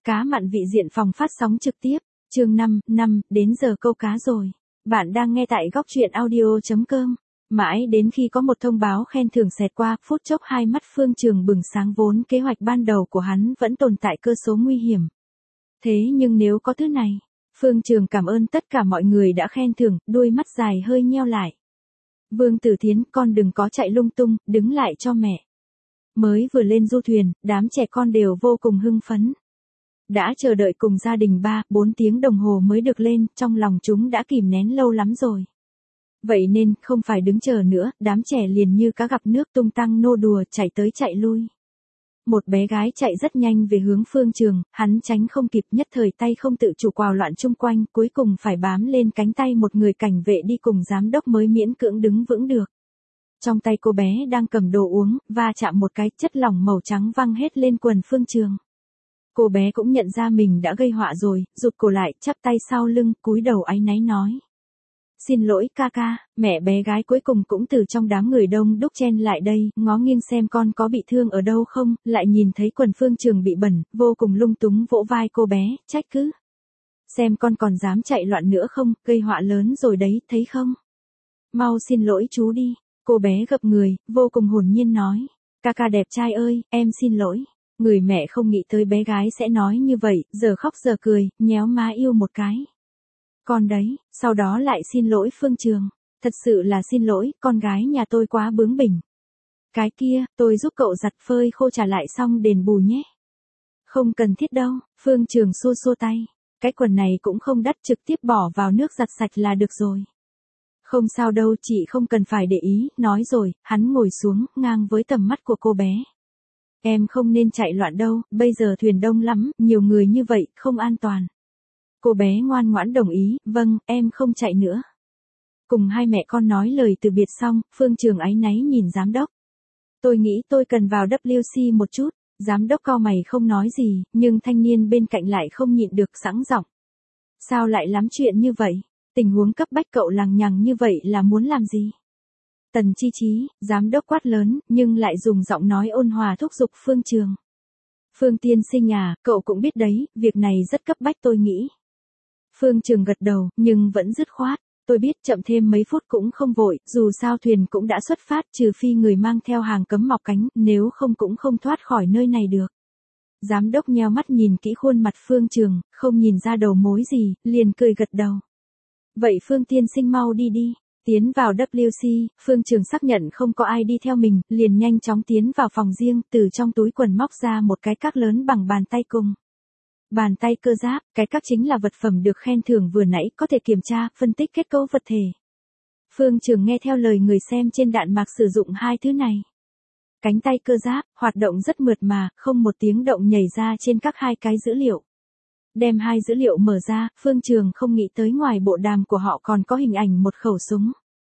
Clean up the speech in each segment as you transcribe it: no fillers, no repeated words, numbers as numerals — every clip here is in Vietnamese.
Cá mặn vị diện phòng phát sóng trực tiếp, chương 5, đến giờ câu cá rồi. Bạn đang nghe tại góc truyện audio.com. Mãi đến khi có một thông báo khen thưởng xẹt qua, phút chốc hai mắt Phương Trường bừng sáng, vốn kế hoạch ban đầu của hắn vẫn tồn tại cơ số nguy hiểm. Thế nhưng nếu có thứ này, Phương Trường cảm ơn tất cả mọi người đã khen thưởng, đuôi mắt dài hơi nheo lại. Vương Tử Thiến, con đừng có chạy lung tung, đứng lại cho mẹ. Mới vừa lên du thuyền, đám trẻ con đều vô cùng hưng phấn. Đã chờ đợi cùng gia đình 3-4 tiếng đồng hồ mới được lên, trong lòng chúng đã kìm nén lâu lắm rồi. Vậy nên, không phải đứng chờ nữa, đám trẻ liền như cá gặp nước tung tăng nô đùa, chạy tới chạy lui. Một bé gái chạy rất nhanh về hướng Phương Trường, hắn tránh không kịp, nhất thời tay không tự chủ quào loạn chung quanh, cuối cùng phải bám lên cánh tay một người cảnh vệ đi cùng giám đốc mới miễn cưỡng đứng vững được. Trong tay cô bé đang cầm đồ uống, va chạm một cái, chất lỏng màu trắng văng hết lên quần Phương Trường. Cô bé cũng nhận ra mình đã gây họa rồi, rụt cổ lại, chắp tay sau lưng, cúi đầu áy náy nói. Xin lỗi ca ca. Mẹ bé gái cuối cùng cũng từ trong đám người đông đúc chen lại đây, ngó nghiêng xem con có bị thương ở đâu không, lại nhìn thấy quần Phương Trường bị bẩn, vô cùng lung túng vỗ vai cô bé, trách cứ. Xem con còn dám chạy loạn nữa không, gây họa lớn rồi đấy, thấy không? Mau xin lỗi chú đi. Cô bé gập người, vô cùng hồn nhiên nói. Ca ca đẹp trai ơi, em xin lỗi. Người mẹ không nghĩ tới bé gái sẽ nói như vậy, giờ khóc giờ cười, nhéo má yêu một cái. Con đấy, sau đó lại xin lỗi Phương Trường. Thật sự là xin lỗi, con gái nhà tôi quá bướng bỉnh. Cái kia, tôi giúp cậu giặt phơi khô trả lại xong đền bù nhé. Không cần thiết đâu, Phương Trường xua xua tay. Cái quần này cũng không đắt, trực tiếp bỏ vào nước giặt sạch là được rồi. Không sao đâu, chị không cần phải để ý, nói rồi, hắn ngồi xuống, ngang với tầm mắt của cô bé. Em không nên chạy loạn đâu, bây giờ thuyền đông lắm, nhiều người như vậy, không an toàn. Cô bé ngoan ngoãn đồng ý, vâng, em không chạy nữa. Cùng hai mẹ con nói lời từ biệt xong, Phương Trường áy náy nhìn giám đốc. Tôi nghĩ tôi cần vào WC một chút, giám đốc cau mày không nói gì, nhưng thanh niên bên cạnh lại không nhịn được sẵn giọng. Sao lại lắm chuyện như vậy? Tình huống cấp bách cậu lằng nhằng như vậy là muốn làm gì? Tần Chi Chí, giám đốc quát lớn, nhưng lại dùng giọng nói ôn hòa thúc giục Phương Trường. Phương tiên sinh à, cậu cũng biết đấy, việc này rất cấp bách tôi nghĩ. Phương Trường gật đầu, nhưng vẫn dứt khoát. Tôi biết chậm thêm mấy phút cũng không vội, dù sao thuyền cũng đã xuất phát, trừ phi người mang theo hàng cấm mọc cánh, nếu không cũng không thoát khỏi nơi này được. Giám đốc nheo mắt nhìn kỹ khuôn mặt Phương Trường, không nhìn ra đầu mối gì, liền cười gật đầu. Vậy Phương tiên sinh mau đi đi. Tiến vào WC, Phương Trường xác nhận không có ai đi theo mình, liền nhanh chóng tiến vào phòng riêng, từ trong túi quần móc ra một cái các lớn bằng bàn tay cùng. Bàn tay cơ giáp, cái các chính là vật phẩm được khen thưởng vừa nãy, có thể kiểm tra, phân tích kết cấu vật thể. Phương Trường nghe theo lời người xem trên đạn mạc sử dụng hai thứ này. Cánh tay cơ giáp, hoạt động rất mượt mà, không một tiếng động nhảy ra trên các hai cái dữ liệu. Đem hai dữ liệu mở ra, Phương Trường không nghĩ tới ngoài bộ đàm của họ còn có hình ảnh một khẩu súng.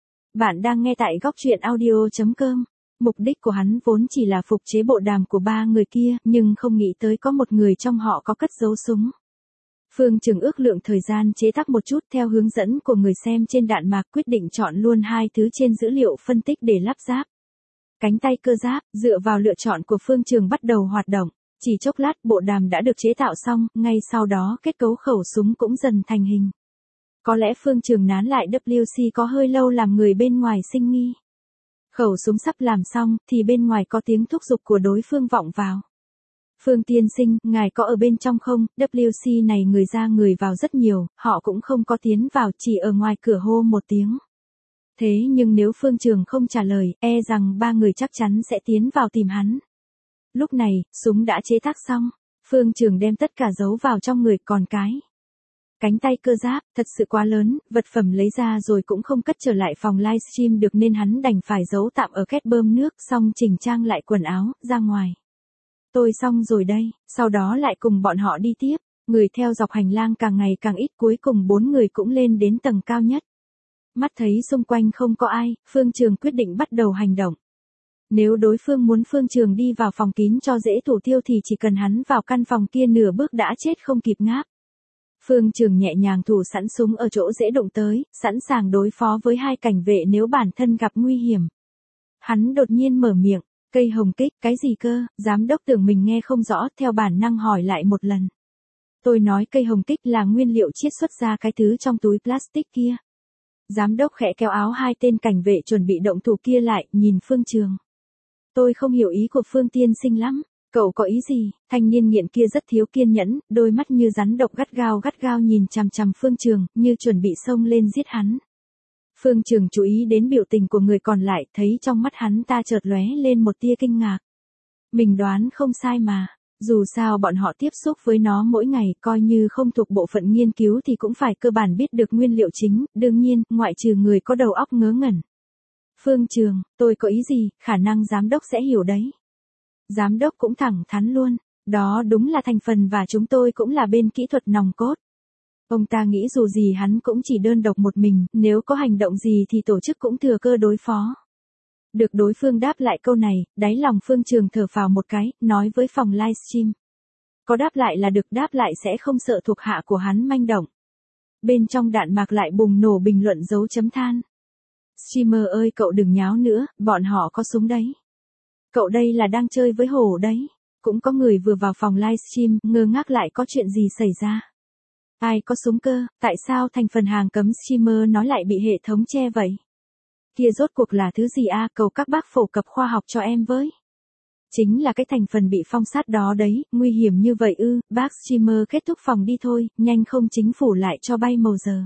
Bạn đang nghe tại góc truyện audio.com. Mục đích của hắn vốn chỉ là phục chế bộ đàm của ba người kia, nhưng không nghĩ tới có một người trong họ có cất giấu súng. Phương Trường ước lượng thời gian chế tác một chút theo hướng dẫn của người xem trên đạn mạc, quyết định chọn luôn hai thứ trên dữ liệu phân tích để lắp ráp. Cánh tay cơ giáp, dựa vào lựa chọn của Phương Trường bắt đầu hoạt động. Chỉ chốc lát bộ đàm đã được chế tạo xong, ngay sau đó kết cấu khẩu súng cũng dần thành hình. Có lẽ Phương Trường nán lại WC có hơi lâu làm người bên ngoài sinh nghi. Khẩu súng sắp làm xong, thì bên ngoài có tiếng thúc giục của đối phương vọng vào. Phương tiên sinh, ngài có ở bên trong không? WC này người ra người vào rất nhiều, họ cũng không có tiến vào, chỉ ở ngoài cửa hô một tiếng. Thế nhưng nếu Phương Trường không trả lời, e rằng ba người chắc chắn sẽ tiến vào tìm hắn. Lúc này, súng đã chế tác xong. Phương Trường đem tất cả giấu vào trong người, còn cái cánh tay cơ giáp, thật sự quá lớn, vật phẩm lấy ra rồi cũng không cất trở lại phòng livestream được nên hắn đành phải giấu tạm ở két bơm nước, xong chỉnh trang lại quần áo, ra ngoài. Tôi xong rồi đây, sau đó lại cùng bọn họ đi tiếp. Người theo dọc hành lang càng ngày càng ít, cuối cùng 4 người cũng lên đến tầng cao nhất. Mắt thấy xung quanh không có ai, Phương Trường quyết định bắt đầu hành động. Nếu đối phương muốn Phương Trường đi vào phòng kín cho dễ thủ tiêu thì chỉ cần hắn vào căn phòng kia nửa bước đã chết không kịp ngáp. Phương Trường nhẹ nhàng thủ sẵn súng ở chỗ dễ đụng tới, sẵn sàng đối phó với hai cảnh vệ nếu bản thân gặp nguy hiểm. Hắn đột nhiên mở miệng, cây hồng kích, cái gì cơ? Giám đốc tưởng mình nghe không rõ, theo bản năng hỏi lại một lần. Tôi nói cây hồng kích là nguyên liệu chiết xuất ra cái thứ trong túi plastic kia. Giám đốc khẽ kéo áo hai tên cảnh vệ chuẩn bị động thủ kia lại, nhìn Phương Trường. Tôi không hiểu ý của Phương tiên sinh lắm. Cậu có ý gì? Thanh niên nghiện kia rất thiếu kiên nhẫn, đôi mắt như rắn độc gắt gao nhìn chằm chằm Phương Trường, như chuẩn bị xông lên giết hắn. Phương Trường chú ý đến biểu tình của người còn lại, thấy trong mắt hắn ta chợt lóe lên một tia kinh ngạc. Mình đoán không sai mà. Dù sao bọn họ tiếp xúc với nó mỗi ngày, coi như không thuộc bộ phận nghiên cứu thì cũng phải cơ bản biết được nguyên liệu chính, đương nhiên, ngoại trừ người có đầu óc ngớ ngẩn. Phương Trường, tôi có ý gì, khả năng giám đốc sẽ hiểu đấy. Giám đốc cũng thẳng thắn luôn, đó đúng là thành phần và chúng tôi cũng là bên kỹ thuật nòng cốt. Ông ta nghĩ dù gì hắn cũng chỉ đơn độc một mình, nếu có hành động gì thì tổ chức cũng thừa cơ đối phó. Được đối phương đáp lại câu này, đáy lòng Phương Trường thở phào một cái, nói với phòng livestream. Có đáp lại là được, đáp lại sẽ không sợ thuộc hạ của hắn manh động. Bên trong đạn mạc lại bùng nổ bình luận dấu chấm than. Streamer ơi cậu đừng nháo nữa, bọn họ có súng đấy. Cậu đây là đang chơi với hổ đấy. Cũng có người vừa vào phòng livestream, ngơ ngác lại có chuyện gì xảy ra. Ai có súng cơ, tại sao thành phần hàng cấm streamer nói lại bị hệ thống che vậy? Kia rốt cuộc là thứ gì a? Cầu các bác phổ cập khoa học cho em với. Chính là cái thành phần bị phong sát đó đấy, nguy hiểm như vậy ư? Bác streamer kết thúc phòng đi thôi, nhanh không chính phủ lại cho bay màu giờ.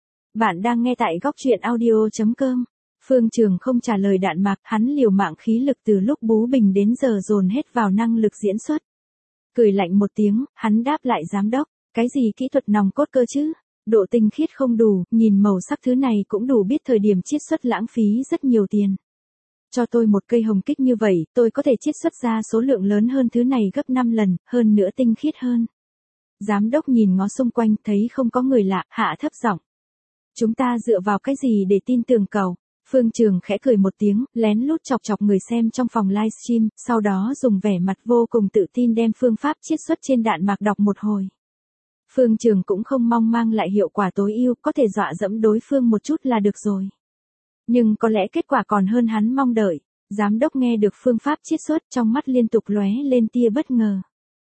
Bạn đang nghe tại góc truyện audio.com. Phương Trường không trả lời đạn mạc, hắn liều mạng khí lực từ lúc bú bình đến giờ dồn hết vào năng lực diễn xuất. Cười lạnh một tiếng, hắn đáp lại giám đốc, cái gì kỹ thuật nòng cốt cơ chứ? Độ tinh khiết không đủ, nhìn màu sắc thứ này cũng đủ biết thời điểm chiết xuất lãng phí rất nhiều tiền. Cho tôi một cây hồng kích như vậy, tôi có thể chiết xuất ra số lượng lớn hơn thứ này gấp 5 lần, hơn nữa tinh khiết hơn. Giám đốc nhìn ngó xung quanh thấy không có người lạ, hạ thấp giọng. Chúng ta dựa vào cái gì để tin tưởng cậu? Phương Trường khẽ cười một tiếng, lén lút chọc chọc người xem trong phòng livestream, sau đó dùng vẻ mặt vô cùng tự tin đem phương pháp chiết xuất trên đạn mạc đọc một hồi. Phương Trường cũng không mong mang lại hiệu quả tối ưu, có thể dọa dẫm đối phương một chút là được rồi. Nhưng có lẽ kết quả còn hơn hắn mong đợi. Giám đốc nghe được phương pháp chiết xuất trong mắt liên tục lóe lên tia bất ngờ.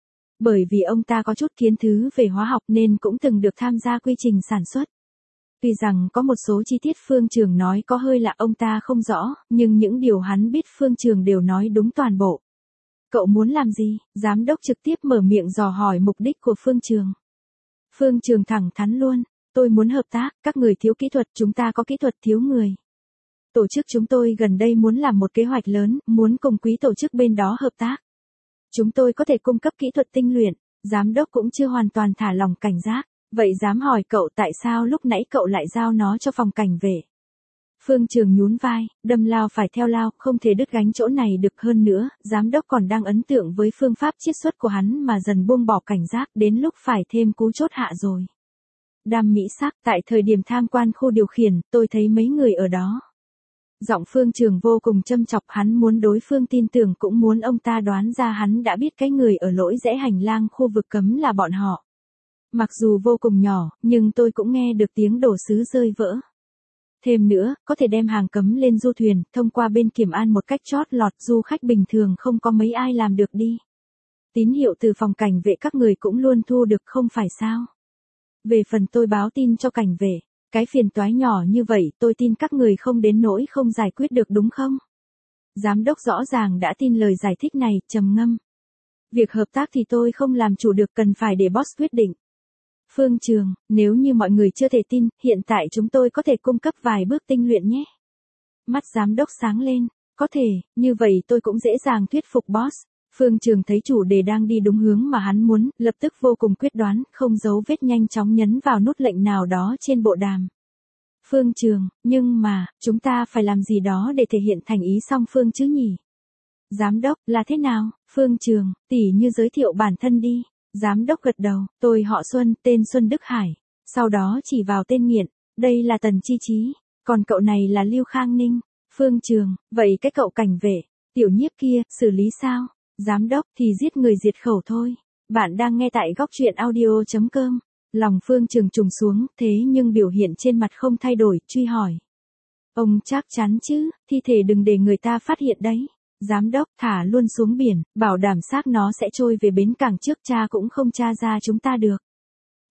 Bởi vì ông ta có chút kiến thức về hóa học nên cũng từng được tham gia quy trình sản xuất. Tuy rằng có một số chi tiết Phương Trường nói có hơi lạ ông ta không rõ, nhưng những điều hắn biết Phương Trường đều nói đúng toàn bộ. Cậu muốn làm gì? Giám đốc trực tiếp mở miệng dò hỏi mục đích của Phương Trường. Phương Trường thẳng thắn luôn, tôi muốn hợp tác, các người thiếu kỹ thuật, chúng ta có kỹ thuật thiếu người. Tổ chức chúng tôi gần đây muốn làm một kế hoạch lớn, muốn cùng quý tổ chức bên đó hợp tác. Chúng tôi có thể cung cấp kỹ thuật tinh luyện, giám đốc cũng chưa hoàn toàn thả lòng cảnh giác. Vậy dám hỏi cậu tại sao lúc nãy cậu lại giao nó cho phòng cảnh vệ? Phương Trường nhún vai, đâm lao phải theo lao, không thể đứt gánh chỗ này được hơn nữa, giám đốc còn đang ấn tượng với phương pháp chiết xuất của hắn mà dần buông bỏ cảnh giác, đến lúc phải thêm cú chốt hạ rồi. Đam mỹ sắc, tại thời điểm tham quan khu điều khiển, tôi thấy mấy người ở đó. Giọng Phương Trường vô cùng châm chọc, hắn muốn đối phương tin tưởng cũng muốn ông ta đoán ra hắn đã biết cái người ở lỗi rẽ hành lang khu vực cấm là bọn họ. Mặc dù vô cùng nhỏ, nhưng tôi cũng nghe được tiếng đồ sứ rơi vỡ. Thêm nữa, có thể đem hàng cấm lên du thuyền, thông qua bên kiểm an một cách chót lọt, du khách bình thường không có mấy ai làm được đi. Tín hiệu từ phòng cảnh vệ các người cũng luôn thu được không phải sao? Về phần tôi báo tin cho cảnh vệ, cái phiền toái nhỏ như vậy tôi tin các người không đến nỗi không giải quyết được đúng không? Giám đốc rõ ràng đã tin lời giải thích này, trầm ngâm. Việc hợp tác thì tôi không làm chủ được, cần phải để boss quyết định. Phương Trường, nếu như mọi người chưa thể tin, hiện tại chúng tôi có thể cung cấp vài bước tinh luyện nhé. Mắt giám đốc sáng lên, có thể, như vậy tôi cũng dễ dàng thuyết phục boss. Phương Trường thấy chủ đề đang đi đúng hướng mà hắn muốn, lập tức vô cùng quyết đoán, không giấu vết nhanh chóng nhấn vào nút lệnh nào đó trên bộ đàm. Phương Trường, nhưng mà, chúng ta phải làm gì đó để thể hiện thành ý song phương chứ nhỉ? Giám đốc, là thế nào? Phương Trường, tỉ như giới thiệu bản thân đi. Giám đốc gật đầu, tôi họ Xuân, tên Xuân Đức Hải. Sau đó chỉ vào tên nghiện, đây là Tần Chi Chí, còn cậu này là Lưu Khang Ninh. Phương Trường, vậy cái cậu cảnh vệ, tiểu nhiếp kia, xử lý sao? Giám đốc thì giết người diệt khẩu thôi. Bạn đang nghe tại góc truyện audio.com. Lòng Phương Trường trùng xuống, thế nhưng biểu hiện trên mặt không thay đổi, truy hỏi. Ông chắc chắn chứ, thi thể đừng để người ta phát hiện đấy. Giám đốc, thả luôn xuống biển, bảo đảm xác nó sẽ trôi về bến cảng trước, cha cũng không tra ra chúng ta được.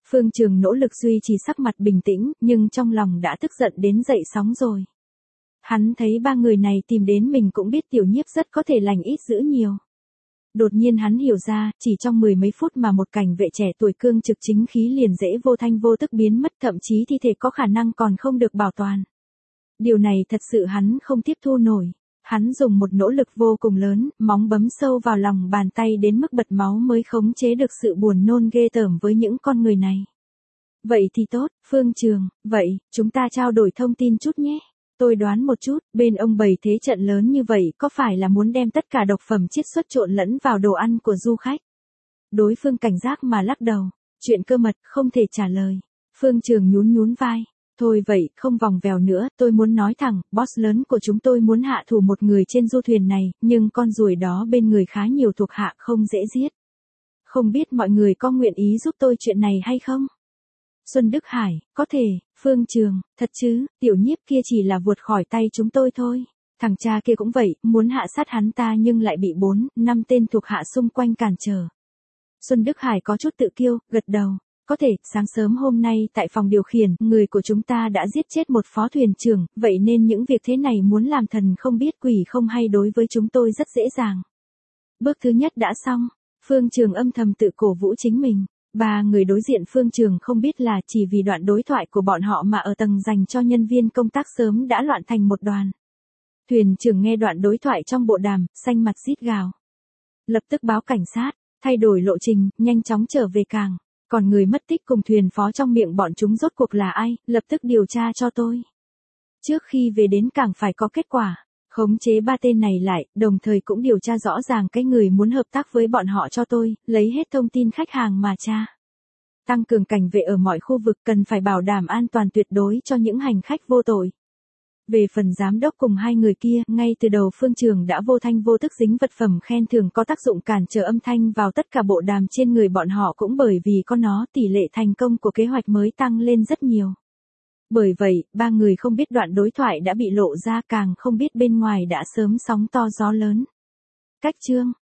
Phương Trường nỗ lực duy trì sắc mặt bình tĩnh, nhưng trong lòng đã tức giận đến dậy sóng rồi. Hắn thấy ba người này tìm đến mình cũng biết Tiểu Nhiếp rất có thể lành ít dữ nhiều. Đột nhiên hắn hiểu ra, chỉ trong mười mấy phút mà một cảnh vệ trẻ tuổi cương trực chính khí liền dễ vô thanh vô tức biến mất, thậm chí thi thể có khả năng còn không được bảo toàn. Điều này thật sự hắn không tiếp thu nổi. Hắn dùng một nỗ lực vô cùng lớn, móng bấm sâu vào lòng bàn tay đến mức bật máu mới khống chế được sự buồn nôn ghê tởm với những con người này. Vậy thì tốt, Phương Trường, vậy, chúng ta trao đổi thông tin chút nhé. Tôi đoán một chút, bên ông bày thế trận lớn như vậy có phải là muốn đem tất cả độc phẩm chiết xuất trộn lẫn vào đồ ăn của du khách? Đối phương cảnh giác mà lắc đầu, chuyện cơ mật không thể trả lời. Phương Trường nhún nhún vai. Thôi vậy, không vòng vèo nữa, tôi muốn nói thẳng, boss lớn của chúng tôi muốn hạ thủ một người trên du thuyền này, nhưng con ruồi đó bên người khá nhiều thuộc hạ không dễ giết. Không biết mọi người có nguyện ý giúp tôi chuyện này hay không? Xuân Đức Hải, có thể, Phương Trường, thật chứ, Tiểu Nhiếp kia chỉ là vụt khỏi tay chúng tôi thôi. Thằng cha kia cũng vậy, muốn hạ sát hắn ta nhưng lại bị 4-5 tên thuộc hạ xung quanh cản trở. Xuân Đức Hải có chút tự kiêu, gật đầu. Có thể, sáng sớm hôm nay tại phòng điều khiển, người của chúng ta đã giết chết một phó thuyền trưởng, vậy nên những việc thế này muốn làm thần không biết quỷ không hay đối với chúng tôi rất dễ dàng. Bước thứ nhất đã xong, Phương Trường âm thầm tự cổ vũ chính mình. Ba người đối diện Phương Trường không biết là chỉ vì đoạn đối thoại của bọn họ mà ở tầng dành cho nhân viên công tác sớm đã loạn thành một đoàn. Thuyền trưởng nghe đoạn đối thoại trong bộ đàm, xanh mặt rít gào. Lập tức báo cảnh sát, thay đổi lộ trình, nhanh chóng trở về cảng. Còn người mất tích cùng thuyền phó trong miệng bọn chúng rốt cuộc là ai, lập tức điều tra cho tôi. Trước khi về đến cảng phải có kết quả, khống chế ba tên này lại, đồng thời cũng điều tra rõ ràng cái người muốn hợp tác với bọn họ cho tôi, lấy hết thông tin khách hàng mà tra. Tăng cường cảnh vệ ở mọi khu vực, cần phải bảo đảm an toàn tuyệt đối cho những hành khách vô tội. Về phần giám đốc cùng hai người kia, ngay từ đầu Phương Trường đã vô thanh vô tức dính vật phẩm khen thưởng có tác dụng cản trở âm thanh vào tất cả bộ đàm trên người bọn họ, cũng bởi vì có nó tỷ lệ thành công của kế hoạch mới tăng lên rất nhiều. Bởi vậy, ba người không biết đoạn đối thoại đã bị lộ ra, càng không biết bên ngoài đã sớm sóng to gió lớn. Cách chương